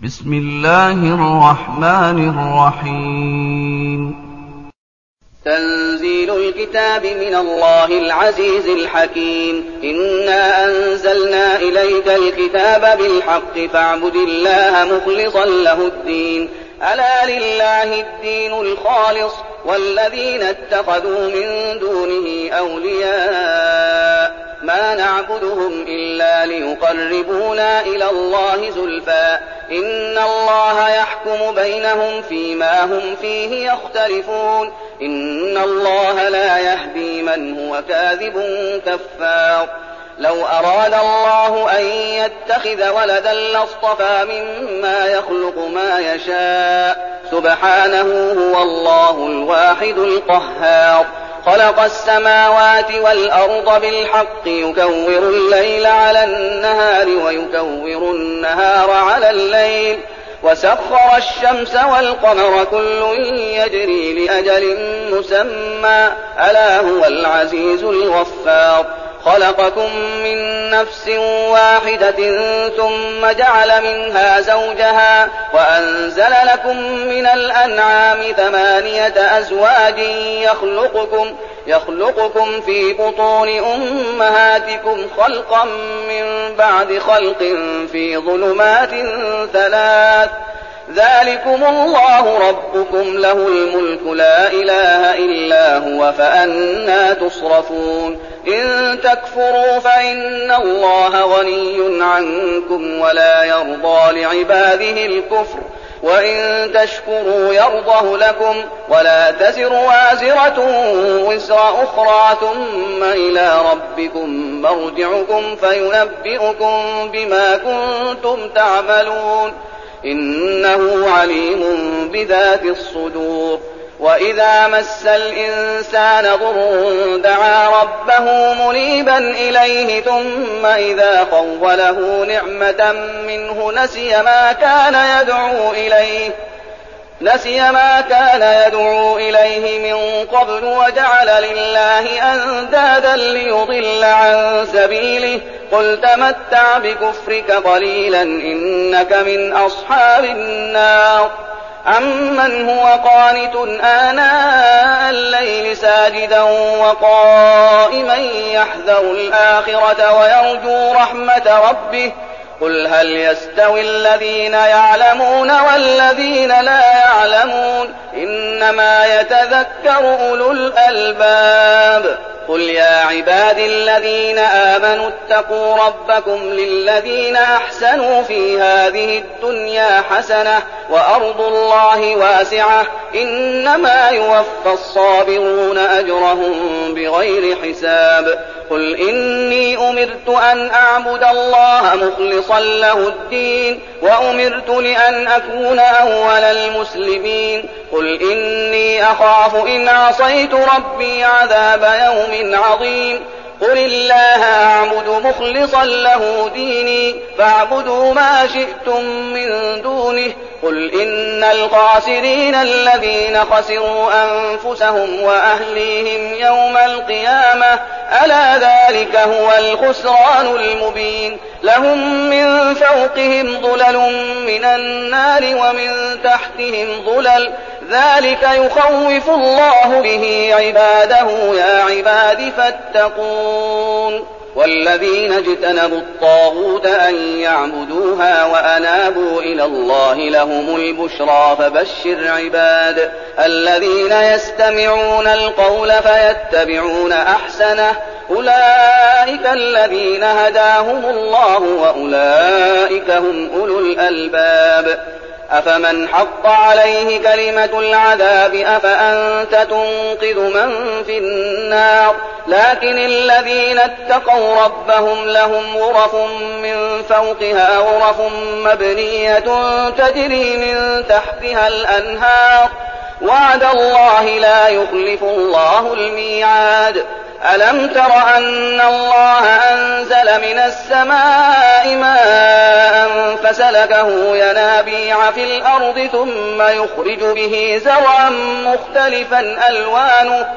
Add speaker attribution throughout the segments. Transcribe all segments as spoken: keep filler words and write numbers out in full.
Speaker 1: بسم الله الرحمن الرحيم.
Speaker 2: تنزيل الكتاب من الله العزيز الحكيم. إنا أنزلنا إليك الكتاب بالحق فاعبد الله مخلصا له الدين. ألا لله الدين الخالص والذين اتخذوا من دونه أولياء ما نعبدهم إلا ليقربونا إلى الله زلفى إن الله يحكم بينهم فيما هم فيه يختلفون. إن الله لا يهدي من هو كاذب كفار. لو أراد الله أن يتخذ ولدا لاصطفى مما يخلق ما يشاء سبحانه هو الله الواحد القهار. خلق السماوات والأرض بالحق يكور الليل على النهار ويكور النهار على الليل وسخر الشمس والقمر كل يجري لأجل مسمى ألا هو العزيز الغفار. خلقكم من نفس واحدة ثم جعل منها زوجها وأنزل لكم من الأنعام ثمانية أزواج يخلقكم, يخلقكم في بطون أمهاتكم خلقا من بعد خلق في ظلمات ثلاث. ذلكم الله ربكم له الملك لا إله إلا هو فأنى تصرفون. إن تكفروا فإن الله غني عنكم ولا يرضى لعباده الكفر وإن تشكروا يرضه لكم ولا تزر وازرة وزر أخرى ثم إلى ربكم مرجعكم فينبئكم بما كنتم تعملون إنه عليم بذات الصدور. وإذا مس الإنسان ضر دعا ربه منيبا إليه ثم إذا خوله نعمة منه نسي ما كان يدعو إليه نسي ما كان يدعو إليه من قبل وجعل لله أندادا ليضل عن سبيله قل تمتع بكفرك قليلا إنك من أصحاب النار. أمن هو قانت آناء الليل ساجدا وقائما يحذر الآخرة ويرجو رحمة ربه قل هل يستوي الذين يعلمون والذين لا يعلمون إنما يتذكر أولو الألباب. قل يا عباد الذين آمنوا اتقوا ربكم للذين أحسنوا في هذه الدنيا حسنة وأرض الله واسعة إنما يوفى الصابرون أجرهم بغير حساب. قل إني أمرت أن أعبد الله مخلصا له الدين وأمرت لأن أكون أول المسلمين. قل إني أخاف إن عصيت ربي عذاب يوم عظيم. قل الله أعبد مخلصا له ديني فاعبدوا ما شئتم من دونه. قل إن الخاسرين الذين خسروا أنفسهم وأهليهم يوم القيامة ألا ذلك هو الخسران المبين. لهم من فوقهم ظلل من النار ومن تحتهم ظلل ذلك يخوف الله به عباده يا عباد فاتقون. والذين اجتنبوا الطاغوت أن يعبدوها وأنابوا إلى الله لهم البشرى فبشر عباد الذين يستمعون القول فيتبعون أحسنه أولئك الذين هداهم الله وأولئك هم أولو الألباب. أفمن حق عليه كلمة العذاب أفأنت تنقذ من في النار. لكن الذين اتقوا ربهم لهم غرف من فوقها غرف مبنية تجري من تحتها الأنهار وعد الله لا يخلف الله الميعاد. ألم تر أن الله أنزل من السماء ماء فسلكه ينابيع في الأرض ثم يخرج به زرعا مختلفا ألوانه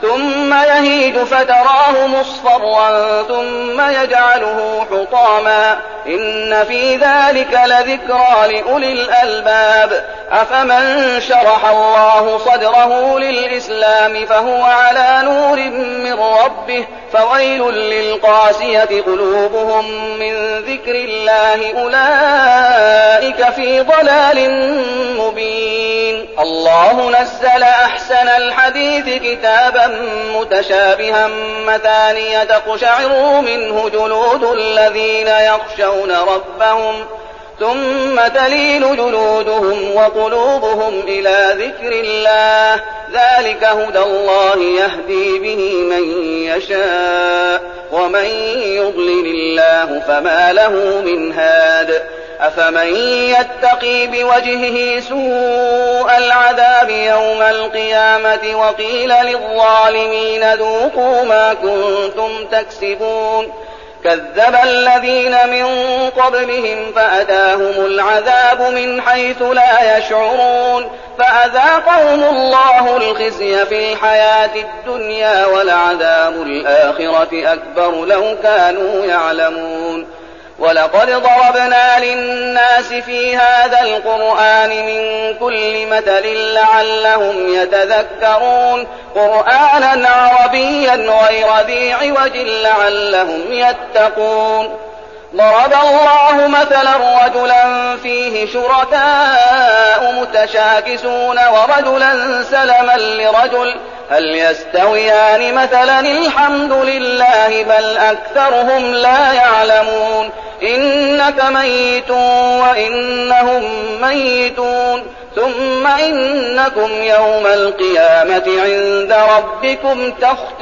Speaker 2: ثم يهيج فتراه مصفرا ثم يجعله حطاما إن في ذلك لذكرى لأولي الألباب أفمن شرح الله صدره للإسلام فهو على نور من ربه فويل للقاسية قلوبهم من ذكر الله أولئك في ضلال مبين الله نزل أحسن الحديث كتابا متشابها مثانية تقشعر منه جلود الذين يخشون ربهم ثم تلين جلودهم وقلوبهم إلى ذكر الله ذلك هدى الله يهدي به من يشاء ومن يضلل الله فما له من هاد أفمن يتقي بوجهه سوء العذاب يوم القيامة وقيل للظالمين ذوقوا ما كنتم تكسبون كذب الذين من قبلهم فأتاهم العذاب من حيث لا يشعرون فأذاقهم الله الخزي في الحياة الدنيا ولعذاب الآخرة أكبر لو كانوا يعلمون ولقد ضربنا للناس في هذا القرآن من كل مثل لعلهم يتذكرون قرآنا عربيا غير ذي عوج لعلهم يتقون ضرب الله مثلا رجلا فيه شركاء متشاكسون ورجلا سلما لرجل هل يستويان مثلا الحمد لله بل أكثرهم لا يعلمون إنك ميت وإنهم ميتون ثم إنكم يوم القيامة عند ربكم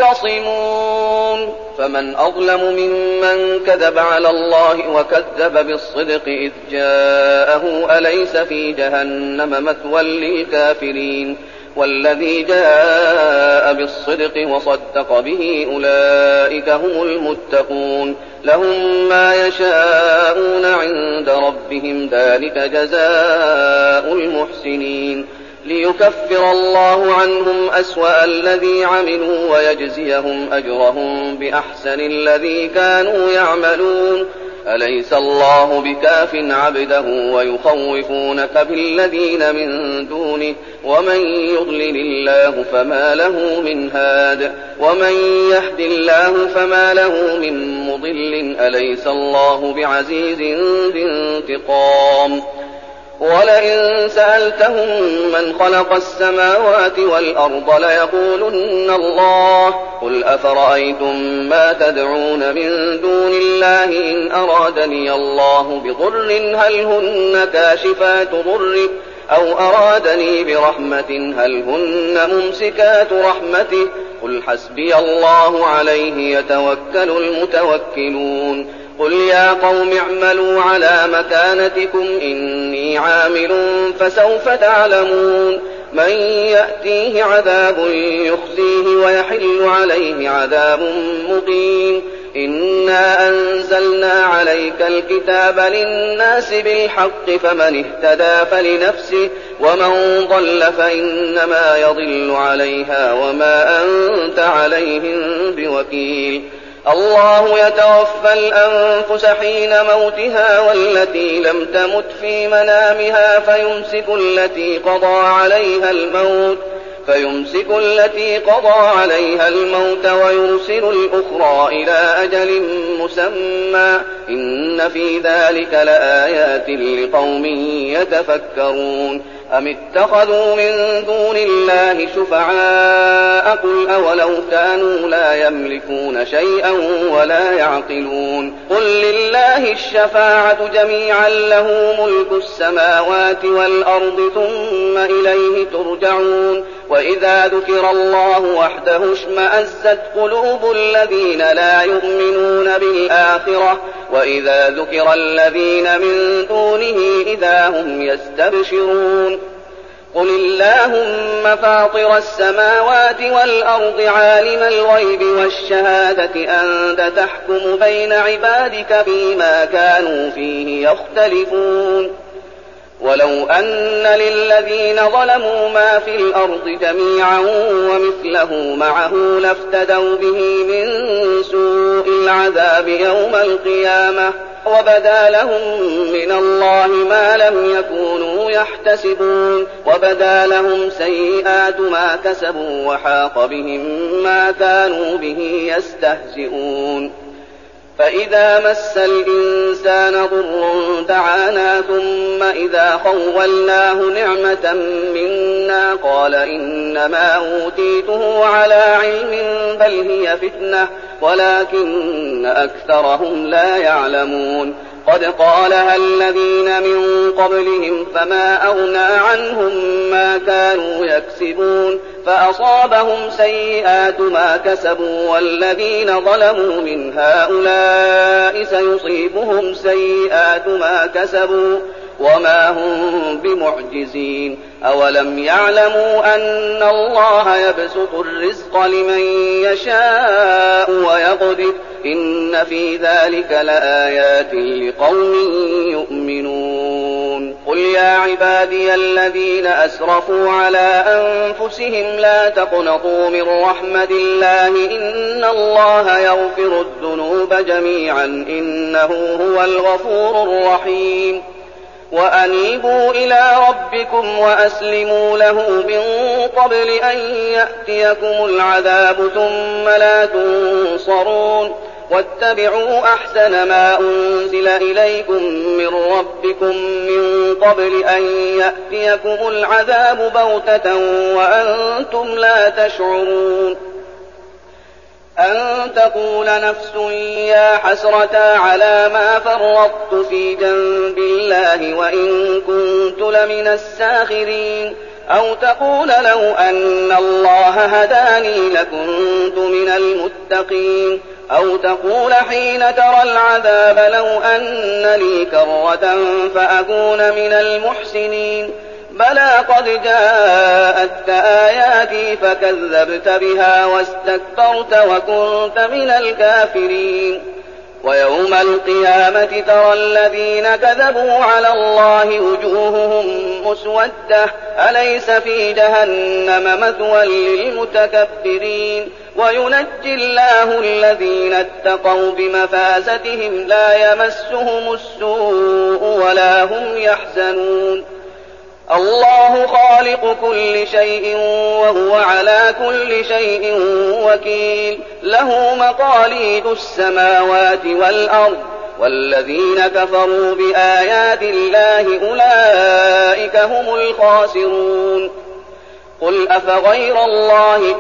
Speaker 2: تختصمون فمن أظلم ممن كذب على الله وكذب بالصدق إذ جاءه أليس في جهنم مثوى للكافرين والذي جاء بالصدق وصدق به أولئك هم المتقون لهم ما يشاءون عند ربهم ذلك جزاء المحسنين ليكفر الله عنهم أسوأ الذي عملوا ويجزيهم أجرهم بأحسن الذي كانوا يعملون أليس الله بكاف عبده ويخوفونك بالذين من دونه ومن يضلل الله فما له من هاد ومن يهد الله فما له من مضل أليس الله بعزيز ذي انتقام ولئن سألتهم من خلق السماوات والأرض ليقولن الله قل أفرأيتم ما تدعون من دون الله إن أرادني الله بضر هل هن كاشفات ضره أو أرادني برحمة هل هن ممسكات رحمته قل حسبي الله عليه يتوكل المتوكلون قل يا قوم اعملوا على مكانتكم إني عامل فسوف تعلمون من يأتيه عذاب يخزيه ويحل عليه عذاب مقيم إنا أنزلنا عليك الكتاب للناس بالحق فمن اهتدى فلنفسه ومن ضل فإنما يضل عليها وما أنت عليهم بوكيل الله يتوفى الأنفس حين موتها والتي لم تمت في منامها فيمسك التي قضى عليها الموت فيمسك التي قضى عليها الموت ويرسل الأخرى إلى أجل مسمى إن في ذلك لآيات لقوم يتفكرون أم اتخذوا من دون الله شفعاء قل أولو كانوا لا يملكون شيئا ولا يعقلون قل لله الشفاعة جميعا له ملك السماوات والأرض ثم إليه ترجعون وإذا ذكر الله وحده اشمأزت قلوب الذين لا يؤمنون بالآخرة وإذا ذكر الذين من دونه إذا هم يستبشرون قل اللهم فاطر السماوات والأرض عالم الغيب والشهادة أنت تحكم بين عبادك فيما كانوا فيه يختلفون ولو أن للذين ظلموا ما في الأرض جميعا ومثله معه لافتدوا به من سوء العذاب يوم القيامة وبدا لهم من الله ما لم يكونوا يحتسبون وبدا لهم سيئات ما كسبوا وحاق بهم ما كانوا به يستهزئون فإذا مس الإنسان ضر دعانا ثم إذا خولناه نعمة منا قال إنما أوتيته على علم بل هي فتنة ولكن أكثرهم لا يعلمون قد قالها الذين من قبلهم فما أغنى عنهم ما كانوا يكسبون فأصابهم سيئات ما كسبوا والذين ظلموا من هؤلاء سيصيبهم سيئات ما كسبوا وما هم بمعجزين أولم يعلموا أن الله يبسط الرزق لمن يشاء ويقدر إن في ذلك لآيات لقوم يؤمنون قل يا عبادي الذين أسرفوا على أنفسهم لا تقنطوا من رحمة الله إن الله يغفر الذنوب جميعا إنه هو الغفور الرحيم وأنيبوا إلى ربكم وأسلموا له من قبل أن يأتيكم العذاب ثم لا تنصرون واتبعوا أحسن ما أنزل إليكم من ربكم من قبل أن يأتيكم العذاب بغتة وأنتم لا تشعرون أن تقول نفس يا حسرة على ما فرطت في جنب الله وإن كنت لمن الساخرين أو تقول لو أن الله هداني لكنت من المتقين أو تقول حين ترى العذاب لو أن لي كرة فأكون من المحسنين بلى قد جاءتك آياتي فكذبت بها واستكبرت وكنت من الكافرين ويوم القيامة ترى الذين كذبوا على الله وجوههم مسودة أليس في جهنم مثوى للمتكبرين وينجي الله الذين اتقوا بمفازتهم لا يمسهم السوء ولا هم يحزنون الله خالق كل شيء وهو على كل شيء وكيل له مقاليد السماوات والأرض والذين كفروا بآيات الله أولئك هم الخاسرون قل أفغير الله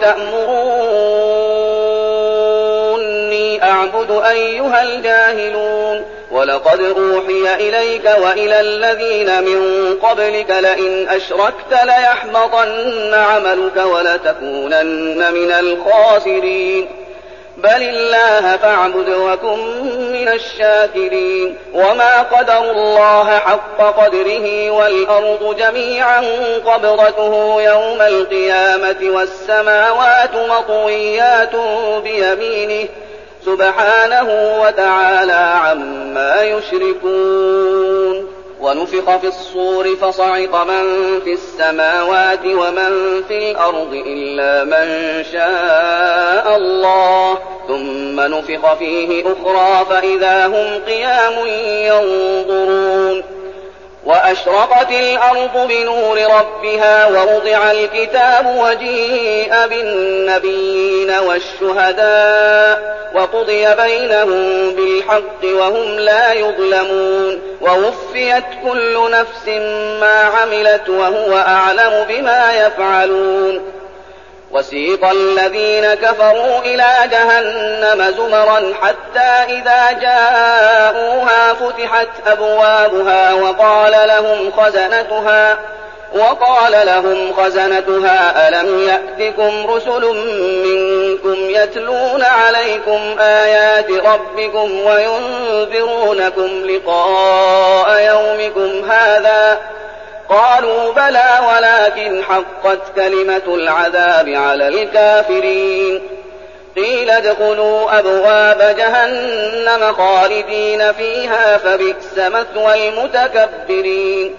Speaker 2: تأمروني أعبد أيها الجاهلون ولقد أوحي إليك وإلى الذين من قبلك لئن أشركت ليحبطن عملك ولتكونن من الخاسرين بل الله فاعبد وكن من الشاكرين وما قدروا الله حق قدره والأرض جميعا قبضته يوم القيامة والسماوات مطويات بيمينه سبحانه وتعالى عما يشركون ونفخ في الصور فصعق من في السماوات ومن في الأرض إلا من شاء الله ثم نفخ فيه أخرى فإذا هم قيام ينظرون وأشرقت الأرض بنور ربها ووضع الكتاب وجيء بالنبيين والشهداء وقضي بينهم بالحق وهم لا يظلمون ووفيت كل نفس ما عملت وهو أعلم بما يفعلون وسيق الذين كفروا إلى جهنم زمرا حتى إذا جاءوها فتحت أبوابها وقال لهم خزنتها وقال لهم خزنتها ألم يأتكم رسل منكم يتلون عليكم آيات ربكم وينذرونكم لقاء يومكم هذا قالوا بلى ولكن حقت كلمة العذاب على الكافرين قيل ادخلوا أبواب جهنم خالدين فيها فبئس مثوى المتكبرين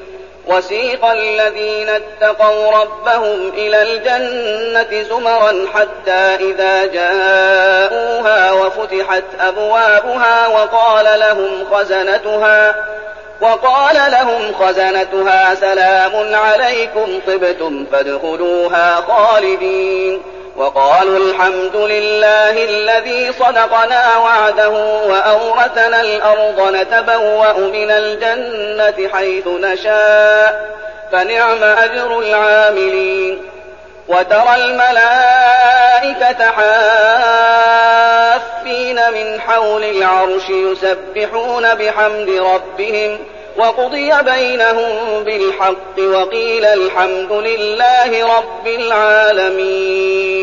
Speaker 2: وسيق الذين اتقوا ربهم إلى الجنة زمرا حتى إذا جاءوها وفتحت أبوابها وقال لهم خزنتها وقال لهم خزنتها سلام عليكم طبتم فادخلوها خالدين وقالوا الحمد لله الذي صدقنا وعده وأورثنا الأرض نتبوأ من الجنة حيث نشاء فنعم أجر العاملين وترى الملائكة حافين من حول العرش يسبحون بحمد ربهم وقضي بينهم بالحق وقيل الحمد لله رب العالمين.